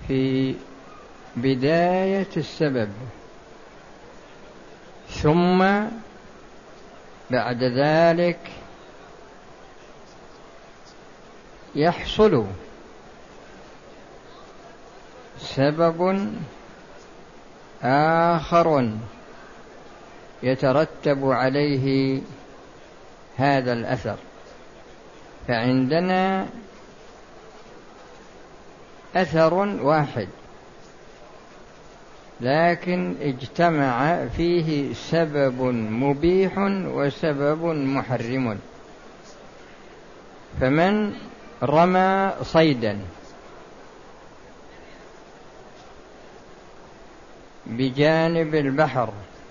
في بداية السبب، ثم بعد ذلك يحصل سبب آخر يترتب عليه هذا الأثر. فعندنا أثر واحد لكن اجتمع فيه سبب مبيح وسبب محرم. فمن رمى صيدا بجانب البحر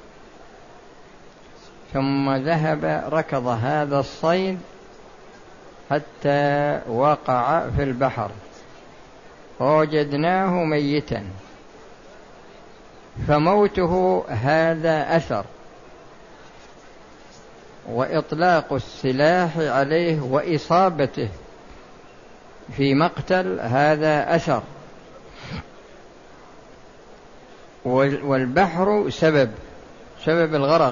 ثم ذهب ركض هذا الصيد حتى وقع في البحر فوجدناه ميتا، فموته هذا أثر، وإطلاق السلاح عليه وإصابته في مقتل هذا أثر، والبحر سبب الغرق.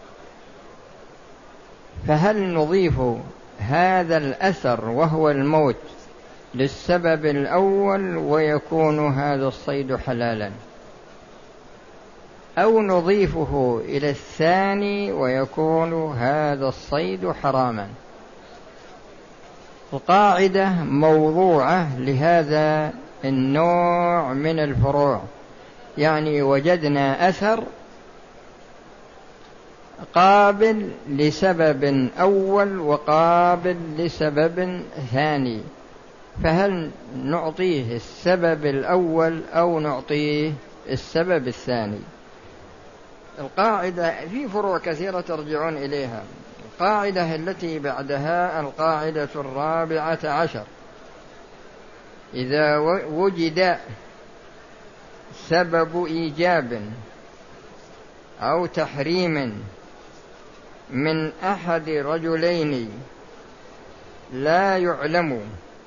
فهل نضيف هذا الأثر وهو الموت للسبب الأول ويكون هذا الصيد حلالا، أو نضيفه إلى الثاني ويكون هذا الصيد حراما؟ القاعدة موضوعة لهذا النوع من الفروع، يعني وجدنا أثر قابل لسبب أول وقابل لسبب ثاني، فهل نعطيه السبب الأول أو نعطيه السبب الثاني؟ القاعدة في فروع كثيرة ترجعون إليها. القاعدة التي بعدها القاعدة 14: إذا وجد سبب إيجاب أو تحريم من أحد رجلين لا يعلم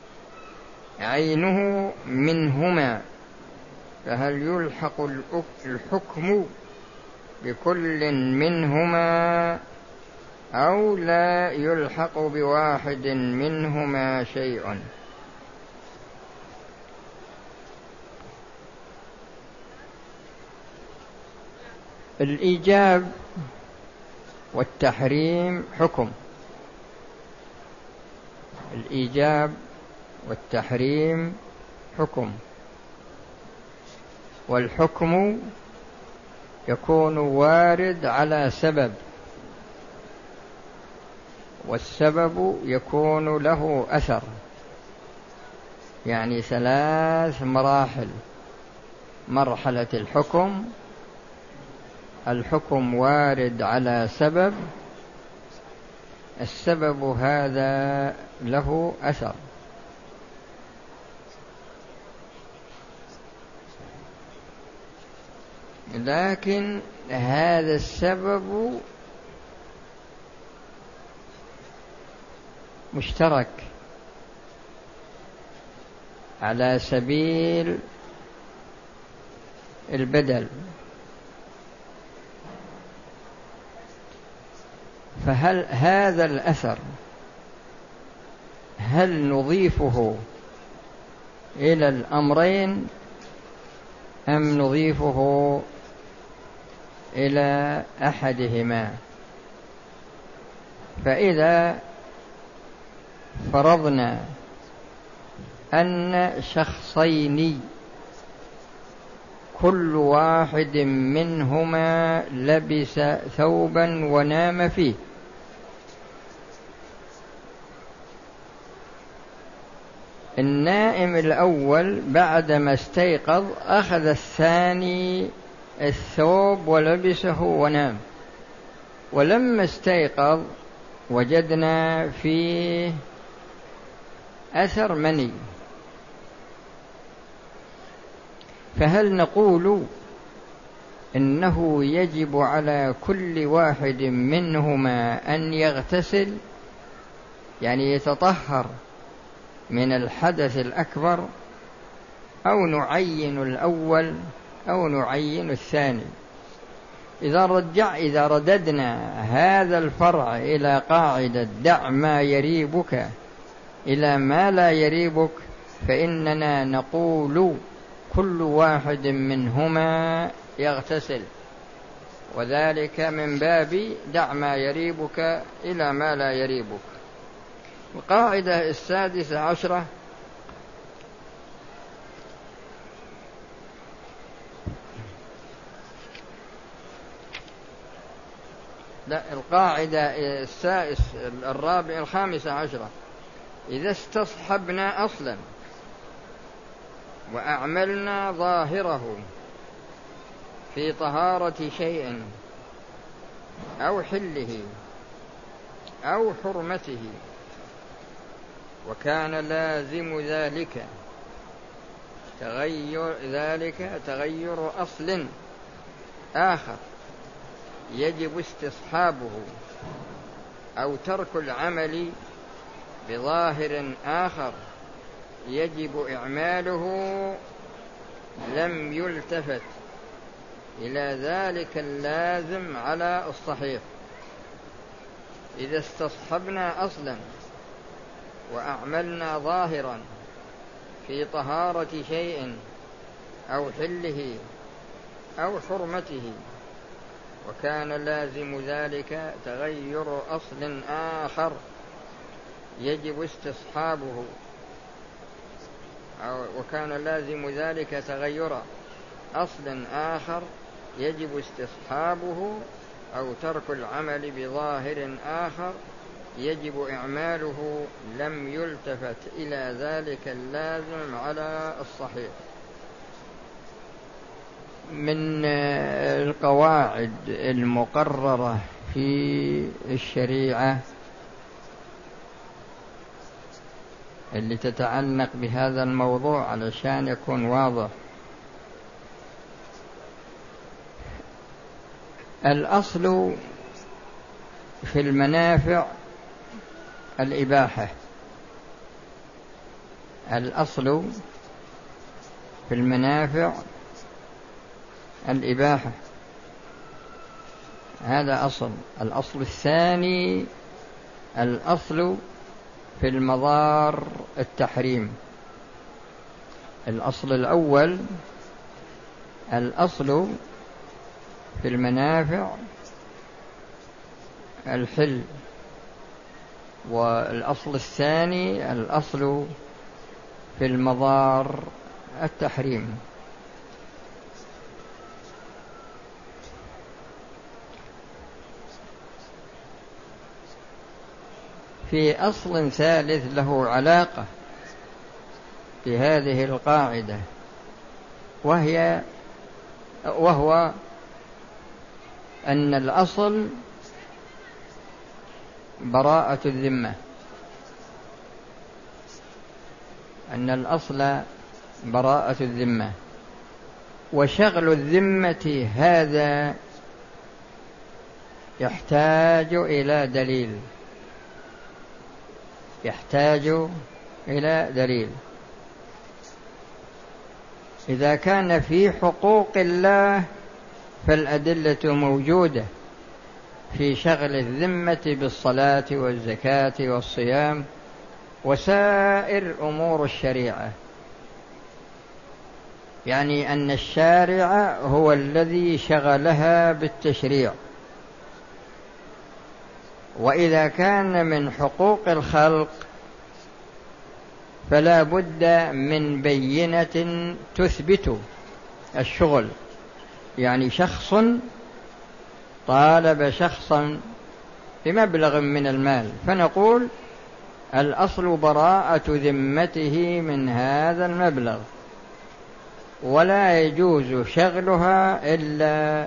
عينه منهما، فهل يلحق الحكم بكل منهما أو لا يلحق بواحد منهما شيء؟ الإيجاب والتحريم حكم، الإيجاب والتحريم حكم، والحكم يكون وارد على سبب، والسبب يكون له أثر، يعني 3 مراحل: مرحلة الحكم وارد على سبب، السبب هذا له أثر، لكن هذا السبب مشترك على سبيل البدل. فهل هذا الأثر هل نضيفه إلى الأمرين أم نضيفه إلى أحدهما؟ فإذا فرضنا أن شخصين كل واحد منهما لبس ثوبا ونام فيه، النائم الأول بعدما استيقظ أخذ الثاني الثوب ولبسه ونام، ولما استيقظ وجدنا فيه أثر مني، فهل نقول إنه يجب على كل واحد منهما أن يغتسل، يعني يتطهر من الحدث الأكبر، أو نعين الأول أو نعين الثاني. إذا رددنا هذا الفرع إلى قاعدة دع ما يريبك إلى ما لا يريبك، فإننا نقول كل واحد منهما يغتسل، وذلك من باب دع ما يريبك إلى ما لا يريبك. القاعدة السادسة عشرة: القاعدة الخامسة عشرة: إذا استصحبنا أصلا وأعملنا ظاهره في طهارة شيء أو حله أو حرمته، وكان لازم ذلك تغير أصل آخر يجب استصحابه أو ترك العمل بظاهر آخر يجب إعماله، لم يلتفت إلى ذلك اللازم على الصحيح. إذا استصحبنا أصلا وأعملنا ظاهرا في طهارة شيء أو حله أو حرمته، وكان لازم ذلك تغير أصل آخر يجب استصحابه وكان لازم ذلك تغير أصل آخر يجب استصحابه أو ترك العمل بظاهر آخر يجب إعماله، لم يلتفت إلى ذلك اللازم على الصحيح. من القواعد المقررة في الشريعة اللي تتعلق بهذا الموضوع علشان يكون واضح: الأصل في المنافع الإباحة. الأصل في المنافع الإباحة، هذا أصل. الأصل الثاني الأصل في المضار التحريم. الأصل الأول الأصل في المنافع الحل، والأصل الثاني الأصل في المضار التحريم. في أصل ثالث له علاقة بهذه القاعدة، وهو أن الأصل براءة الذمة. أن الأصل براءة الذمة، وشغل الذمة هذا يحتاج إلى دليل. إذا كان في حقوق الله فالأدلة موجودة في شغل الذمة بالصلاة والزكاة والصيام وسائر أمور الشريعة، يعني أن الشارع هو الذي شغلها بالتشريع. وإذا كان من حقوق الخلق فلا بد من بينة تثبت الشغل، يعني شخص طالب شخصا بمبلغ من المال، فنقول الأصل براءة ذمته من هذا المبلغ، ولا يجوز شغلها إلا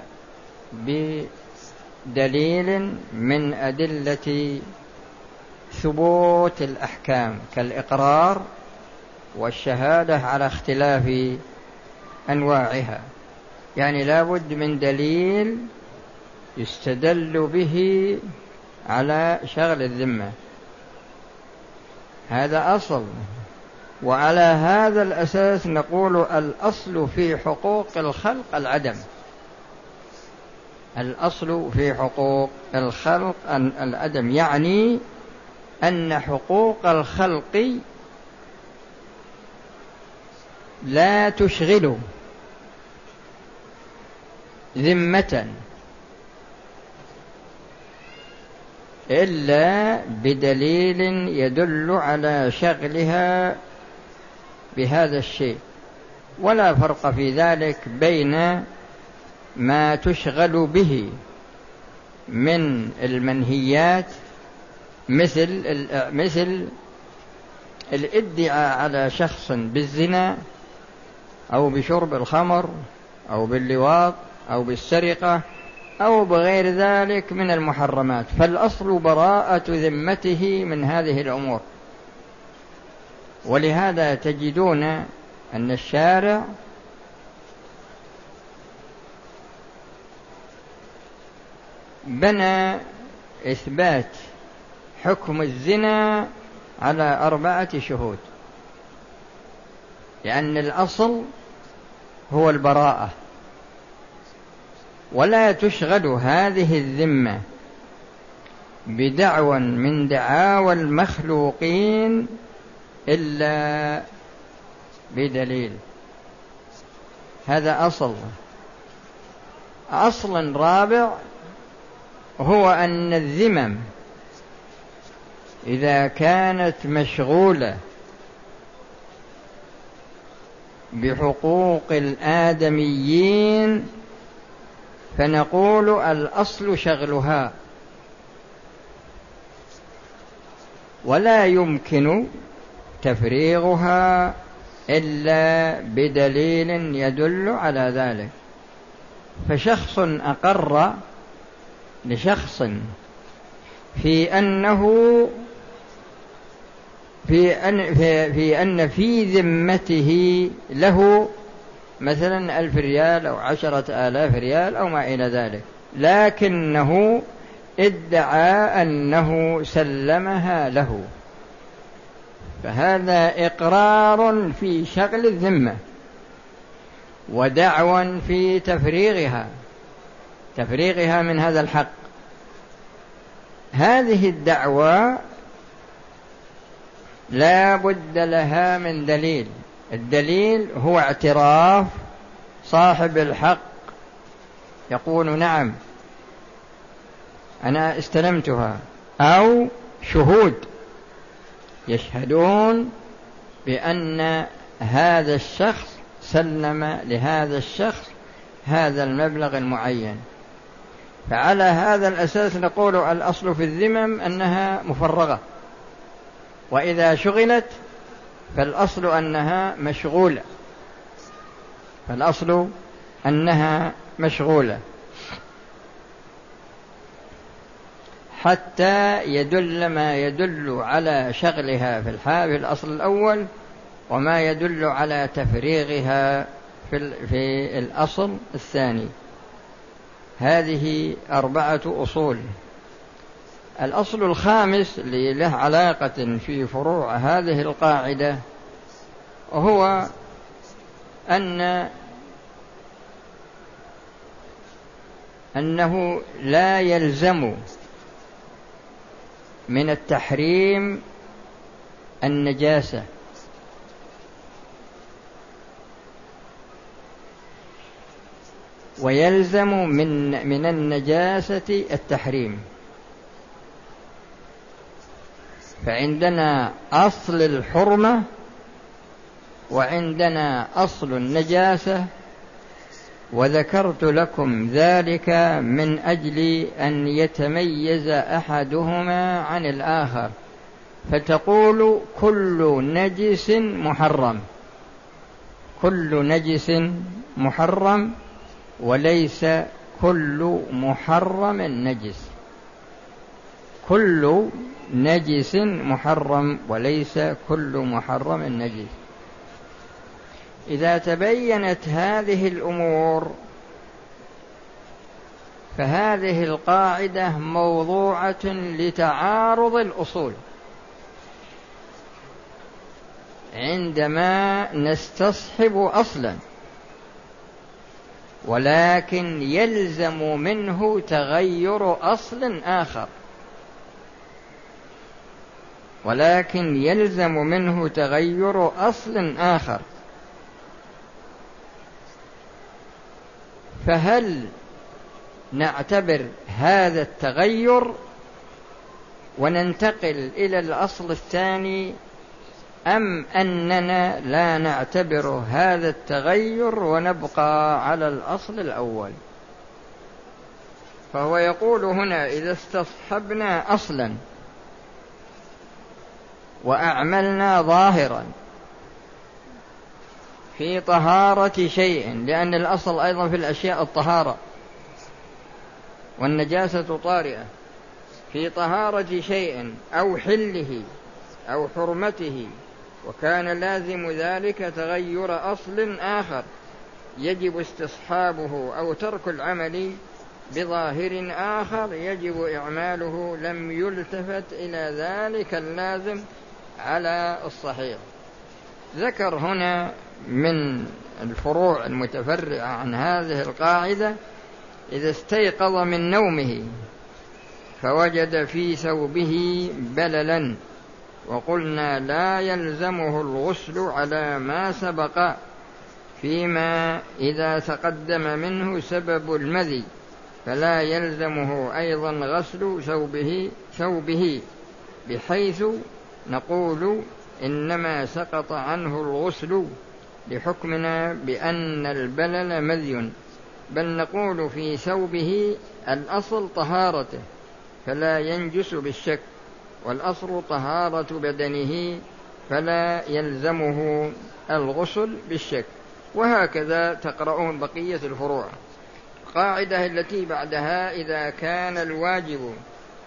بدليل من أدلة ثبوت الأحكام كالإقرار والشهادة على اختلاف أنواعها. يعني لا بد من دليل يستدل به على شغل الذمة، هذا أصل. وعلى هذا الأساس نقول الأصل في حقوق الخلق العدم. الأصل في حقوق الخلق العدم، يعني أن حقوق الخلق لا تشغل ذمة إلا بدليل يدل على شغلها بهذا الشيء، ولا فرق في ذلك بين ما تشغل به من المنهيات مثل الادعاء على شخص بالزنا أو بشرب الخمر أو باللواط أو بالسرقة أو بغير ذلك من المحرمات، فالأصل براءة ذمته من هذه الأمور. ولهذا تجدون أن الشارع بنى إثبات حكم الزنا على 4 شهود، لأن الأصل هو البراءة، ولا تشغل هذه الذمة بدعوى من دعاوى المخلوقين إلا بدليل. هذا أصل رابع، هو أن الذمم إذا كانت مشغولة بحقوق الآدميين فنقول الأصل شغلها، ولا يمكن تفريغها إلا بدليل يدل على ذلك. فشخص أقر لشخص في أن في ذمته له مثلا 1000 ريال أو 10,000 ريال أو ما إلى ذلك، لكنه ادعى أنه سلمها له، فهذا إقرار في شغل الذمة ودعوى في تفريغها من هذا الحق. هذه الدعوة لا بد لها من دليل، الدليل هو اعتراف صاحب الحق، يقول نعم أنا استلمتها، أو شهود يشهدون بأن هذا الشخص سلم لهذا الشخص هذا المبلغ المعين. فعلى هذا الأساس نقول الأصل في الذمم أنها مفرغة، وإذا شغلت فالأصل أنها مشغولة حتى يدل ما يدل على شغلها في الأصل الأول، وما يدل على تفريغها في الأصل الثاني. هذه 4 أصول. الأصل الخامس اللي له علاقة في فروع هذه القاعدة هو أنه لا يلزم من التحريم النجاسة، ويلزم من النجاسة التحريم. فعندنا أصل الحرمة وعندنا أصل النجاسة، وذكرت لكم ذلك من أجل أن يتميز أحدهما عن الآخر، فتقول كل نجس محرم، كل نجس محرم وليس كل محرم نجس، كل نجس محرم وليس كل محرم نجس. إذا تبينت هذه الأمور فهذه القاعدة موضوعة لتعارض الأصول. عندما نستصحب أصلا، ولكن يلزم منه تغير أصل آخر، ولكن يلزم منه تغير أصل آخر. فهل نعتبر هذا التغير وننتقل إلى الأصل الثاني، أم أننا لا نعتبر هذا التغير ونبقى على الأصل الأول؟ فهو يقول هنا: إذا استصحبنا أصلا وأعملنا ظاهرا في طهارة شيء، لأن الأصل أيضا في الأشياء الطهارة والنجاسة طارئة، في طهارة شيء أو حله أو حرمته، وكان لازم ذلك تغير أصل آخر يجب استصحابه أو ترك العمل بظاهر آخر يجب إعماله، لم يلتفت إلى ذلك اللازم على الصحيح. ذكر هنا من الفروع المتفرعة عن هذه القاعدة: إذا استيقظ من نومه فوجد في ثوبه بللا، وقلنا لا يلزمه الغسل على ما سبق، فيما إذا تقدم منه سبب المذي فلا يلزمه أيضا غسل ثوبه، بحيث نقول إنما سقط عنه الغسل لحكمنا بأن البلل مذي، بل نقول في ثوبه الأصل طهارته فلا ينجس بالشك، والأصل طهارة بدنه فلا يلزمه الغسل بالشك. وهكذا تقرؤون بقية الفروع. القاعدة التي بعدها: إذا كان الواجب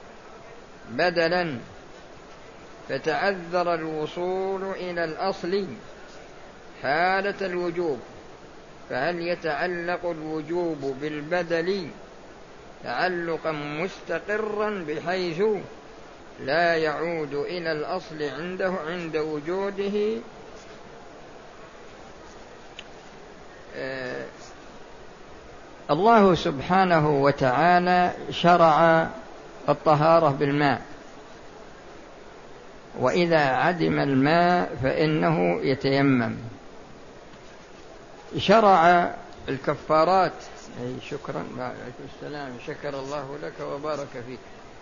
بدلا فتعذر الوصول إلى الأصل حالة الوجوب، فهل يتعلق الوجوب بالبدل تعلقا مستقرا بحيث لا يعود إلى الأصل عنده عند وجوده؟ الله سبحانه وتعالى شرع الطهارة بالماء، وإذا عدم الماء فإنه يتيمم. شرع الكفارات. شكرا، وعليكم السلام، شكر الله لك وبارك فيك.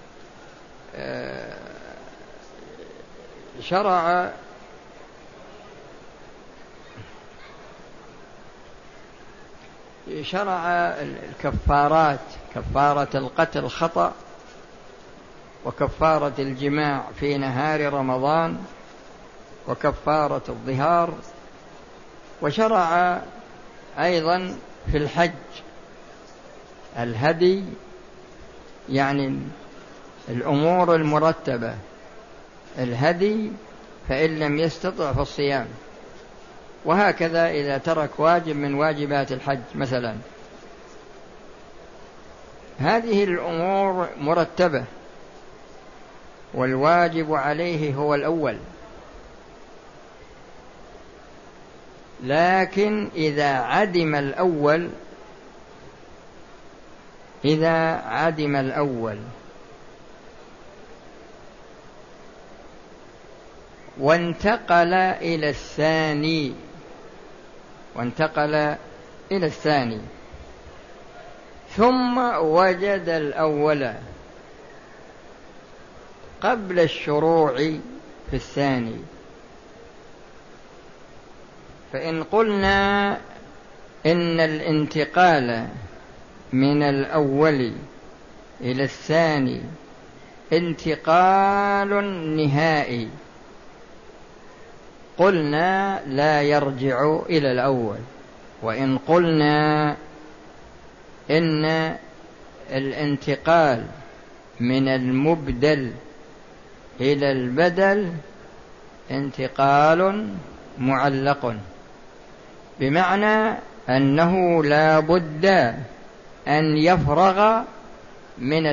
شرع الكفارات: كفارة القتل خطأ، وكفارة الجماع في نهار رمضان، وكفارة الظهار. وشرع أيضا في الحج الهدي، يعني الأمور المرتبة، الهدي، فإن لم يستطع فالصيام. وهكذا إذا ترك واجب من واجبات الحج مثلا، هذه الأمور مرتبة والواجب عليه هو الأول. لكن إذا عدم الأول وانتقل إلى الثاني ثم وجد الأول قبل الشروع في الثاني، فإن قلنا إن الانتقال من الأول إلى الثاني انتقال نهائي، قلنا لا يرجع إلى الأول. وإن قلنا إن الانتقال من المبدل إلى البدل انتقال معلق، بمعنى أنه لا بد أن يفرغ من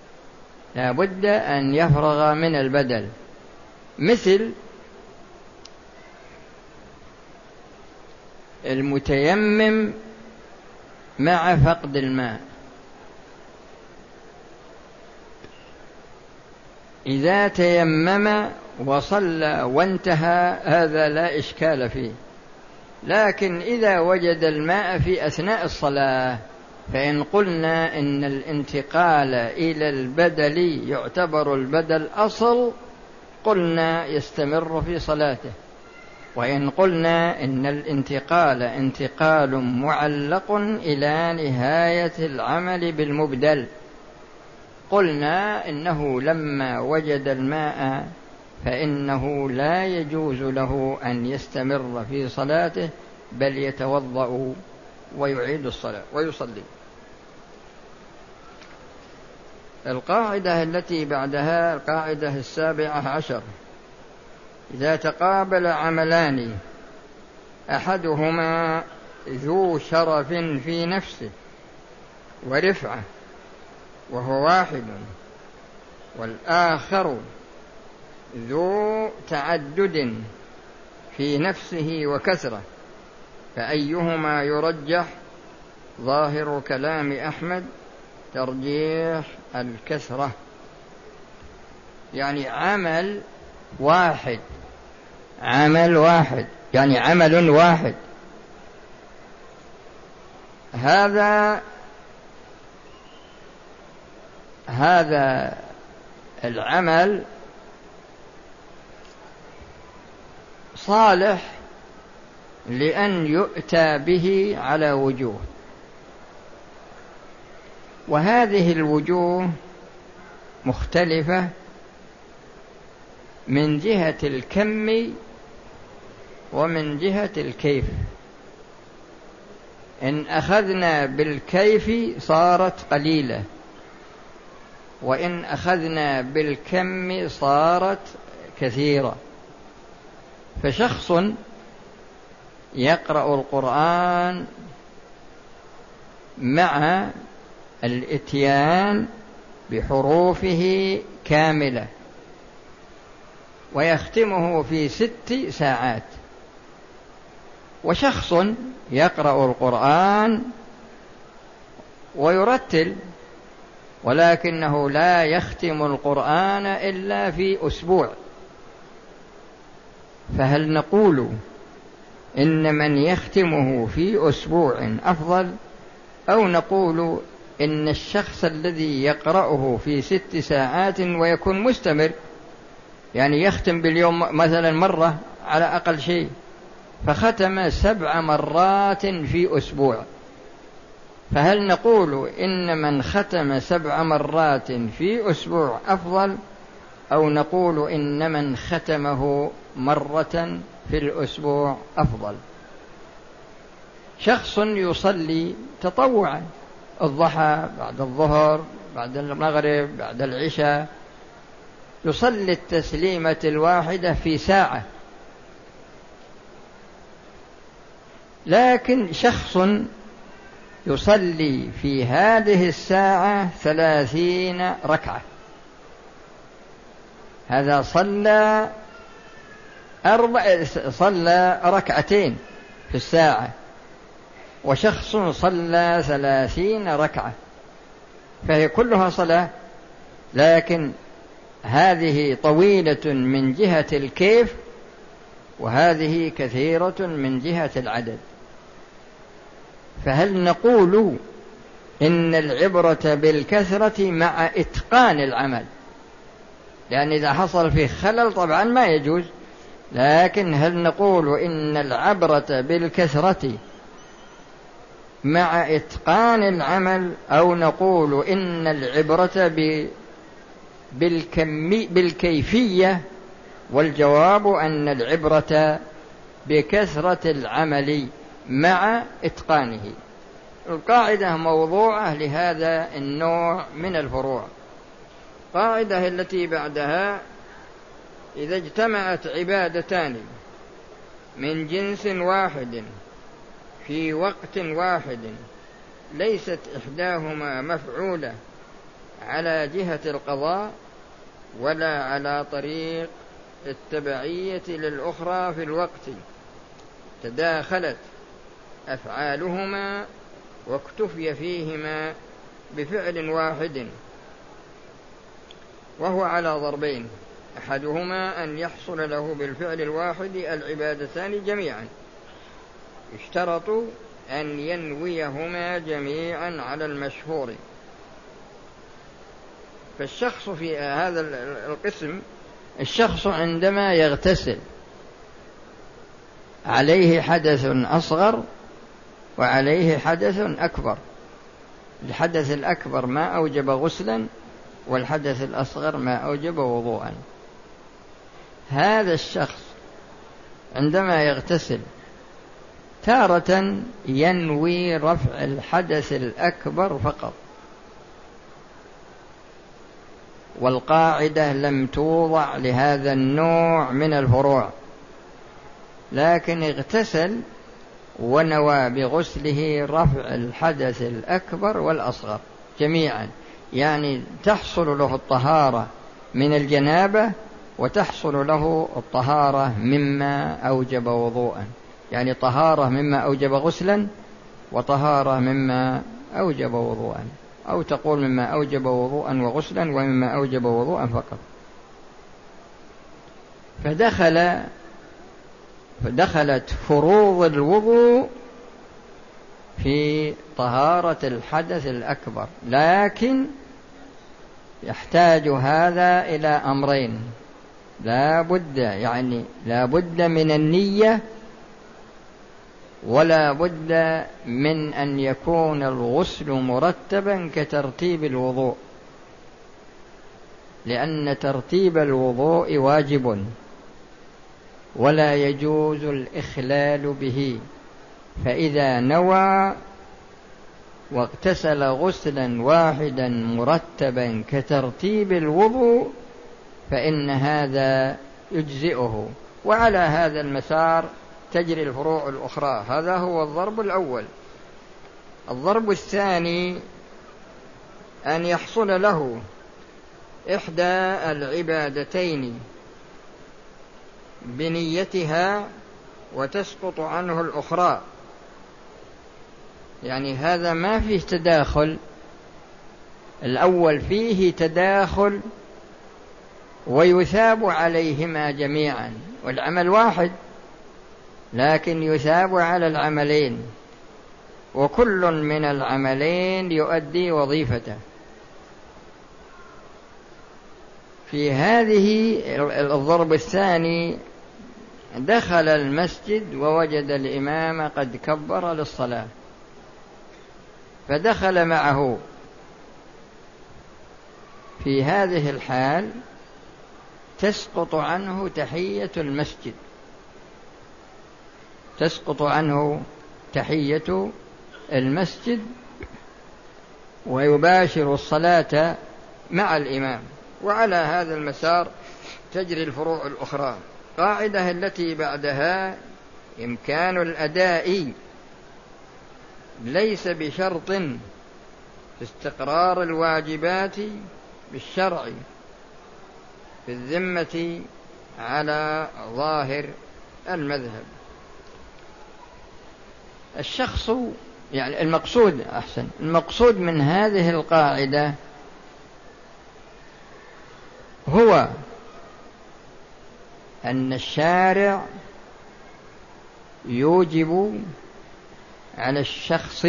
البدل، مثل المتيمم مع فقد الماء. إذا تيمم وصلى وانتهى هذا لا إشكال فيه، لكن إذا وجد الماء في أثناء الصلاة، فإن قلنا إن الانتقال إلى البدل يعتبر البدل أصل، قلنا يستمر في صلاته. وإن قلنا إن الانتقال انتقال معلق إلى نهاية العمل بالمبدل، قلنا إنه لما وجد الماء فإنه لا يجوز له أن يستمر في صلاته، بل يتوضأ ويعيد الصلاة ويصلي. القاعدة التي بعدها القاعدة 17: إذا تقابل عملان أحدهما ذو شرف في نفسه ورفعة وهو واحد، والآخر ذو تعدد في نفسه وكثرة، فأيهما يرجح؟ ظاهر كلام أحمد ترجيح الكثرة، يعني عمل واحد يعني عمل واحد. هذا العمل صالح لأن يؤتى به على وجوه، وهذه الوجوه مختلفة من جهة الكم ومن جهة الكيف. إن أخذنا بالكيف صارت قليلة، وإن أخذنا بالكم صارت كثيرة. فشخص يقرأ القرآن مع الإتيان بحروفه كاملة ويختمه في 6 ساعات، وشخص يقرأ القرآن ويرتل ولكنه لا يختم القرآن إلا في أسبوع، فهل نقول إن من يختمه في أسبوع أفضل، أو نقول إن الشخص الذي يقرأه في 6 ساعات ويكون مستمر، يعني يختم باليوم مثلا مرة على أقل شيء، فختم 7 مرات في أسبوع، فهل نقول إن من ختم 7 مرات في أسبوع أفضل، أو نقول إن من ختمه مرة في الأسبوع أفضل؟ شخص يصلي تطوعا الضحى بعد الظهر بعد المغرب بعد العشاء، يصلي التسليمة الواحدة في ساعة، لكن شخص يصلي في هذه الساعة 30 ركعة، هذا صلى 2 ركعتين في الساعة، وشخص صلى 30 ركعة، فهي كلها صلاة، لكن هذه طويلة من جهة الكيف وهذه كثيرة من جهة العدد. فهل نقول إن العبرة بالكثرة مع إتقان العمل؟ لأن إذا حصل فيه خلل طبعا ما يجوز، لكن هل نقول إن العبرة بالكثرة مع إتقان العمل، أو نقول إن العبرة بالكيفية؟ والجواب أن العبرة بكثرة العمل مع إتقانه. القاعدة موضوعة لهذا النوع من الفروع. القاعدة التي بعدها: إذا اجتمعت عبادتان من جنس واحد في وقت واحد ليست إحداهما مفعولة على جهة القضاء ولا على طريق التبعية للأخرى في الوقت، تداخلت أفعالهما واكتفي فيهما بفعل واحد، وهو على ضربين: أحدهما أن يحصل له بالفعل الواحد العبادتان جميعا، يشترط أن ينويهما جميعا على المشهور. فالشخص في هذا القسم، الشخص عندما يغتسل عليه حدث أصغر وعليه حدث أكبر. الحدث الأكبر ما أوجب غسلا، والحدث الأصغر ما أوجب وضوءا. هذا الشخص عندما يغتسل تارة ينوي رفع الحدث الأكبر فقط، والقاعدة لم توضع لهذا النوع من الفروع، لكن اغتسل ونوى بغسله رفع الحدث الأكبر والأصغر جميعا، يعني تحصل له الطهارة من الجنابة وتحصل له الطهارة مما أوجب وضوءا، يعني طهارة مما أوجب غسلا وطهارة مما أوجب وضوءا، أو تقول مما أوجب وضوءا وغسلا ومما أوجب وضوءا فقط. فدخلت فروض الوضوء في طهارة الحدث الأكبر، لكن يحتاج هذا إلى أمرين: لا بد من النية، ولا بد من أن يكون الغسل مرتبا كترتيب الوضوء، لأن ترتيب الوضوء واجب ولا يجوز الإخلال به. فإذا نوى واغتسل غسلا واحدا مرتبا كترتيب الوضوء فإن هذا يجزئه. وعلى هذا المسار تجري الفروع الأخرى. هذا هو الضرب الأول. الضرب الثاني أن يحصل له إحدى العبادتين بنيتها وتسقط عنه الأخرى، يعني هذا ما فيه تداخل، الأول فيه تداخل ويثاب عليهما جميعا، والعمل واحد لكن يثاب على العملين، وكل من العملين يؤدي وظيفته. في هذه الضرب الثاني دخل المسجد ووجد الإمام قد كبر للصلاة، فدخل معه. في هذه الحال تسقط عنه تحية المسجد، تسقط عنه تحية المسجد ويباشر الصلاة مع الإمام. وعلى هذا المسار تجري الفروع الأخرى. قاعدة التي بعدها: إمكان الأداء ليس بشرط في استقرار الواجبات بالشرع في الذمة على ظاهر المذهب. الشخص، يعني المقصود من هذه القاعدة هو أن الشارع يوجب على الشخص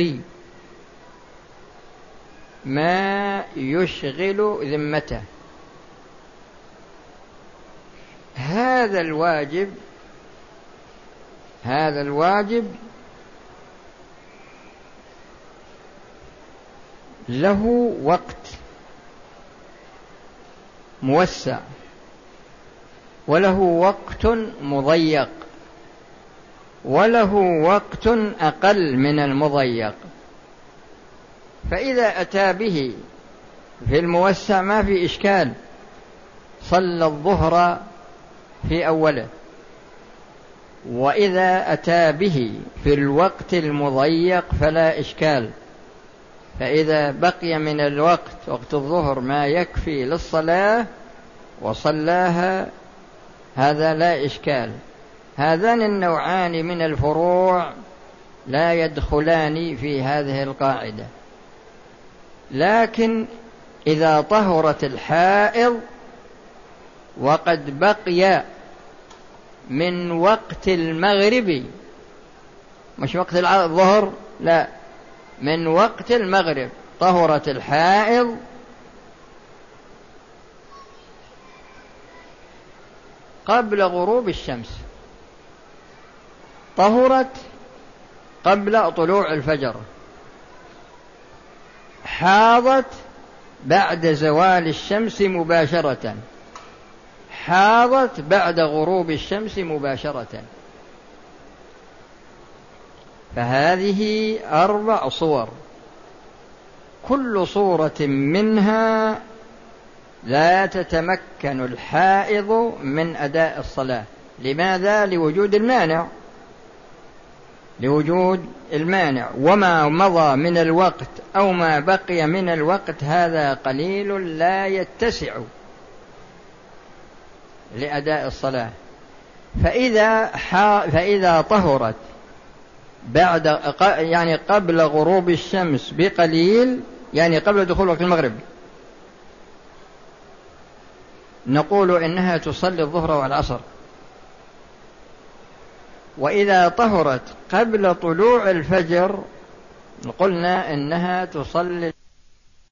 ما يشغل ذمته. هذا الواجب له وقت موسع وله وقت مضيق وله وقت أقل من المضيق. فإذا أتى به في الموسع ما في إشكال، صلى الظهر في أوله. وإذا أتى به في الوقت المضيق فلا إشكال، فإذا بقي من الوقت وقت الظهر ما يكفي للصلاة وصلاها هذا لا إشكال. هذان النوعان من الفروع لا يدخلان في هذه القاعدة. لكن إذا طهرت الحائض وقد بقي من وقت المغرب، مش وقت الظهر، لا، من وقت المغرب، طهرت الحائض قبل غروب الشمس، طهرت قبل طلوع الفجر، حاضت بعد زوال الشمس مباشرة، حاضت بعد غروب الشمس مباشرة. فهذه 4 صور، كل صورة منها لا تتمكن الحائض من أداء الصلاة. لماذا؟ لوجود المانع، لوجود المانع. وما مضى من الوقت أو ما بقي من الوقت هذا قليل لا يتسع لأداء الصلاة. فإذا طهرت بعد يعني قبل غروب الشمس بقليل، يعني قبل دخول وقت المغرب، نقول إنها تصلي الظهر والعصر. وإذا طهرت قبل طلوع الفجر قلنا إنها تصلي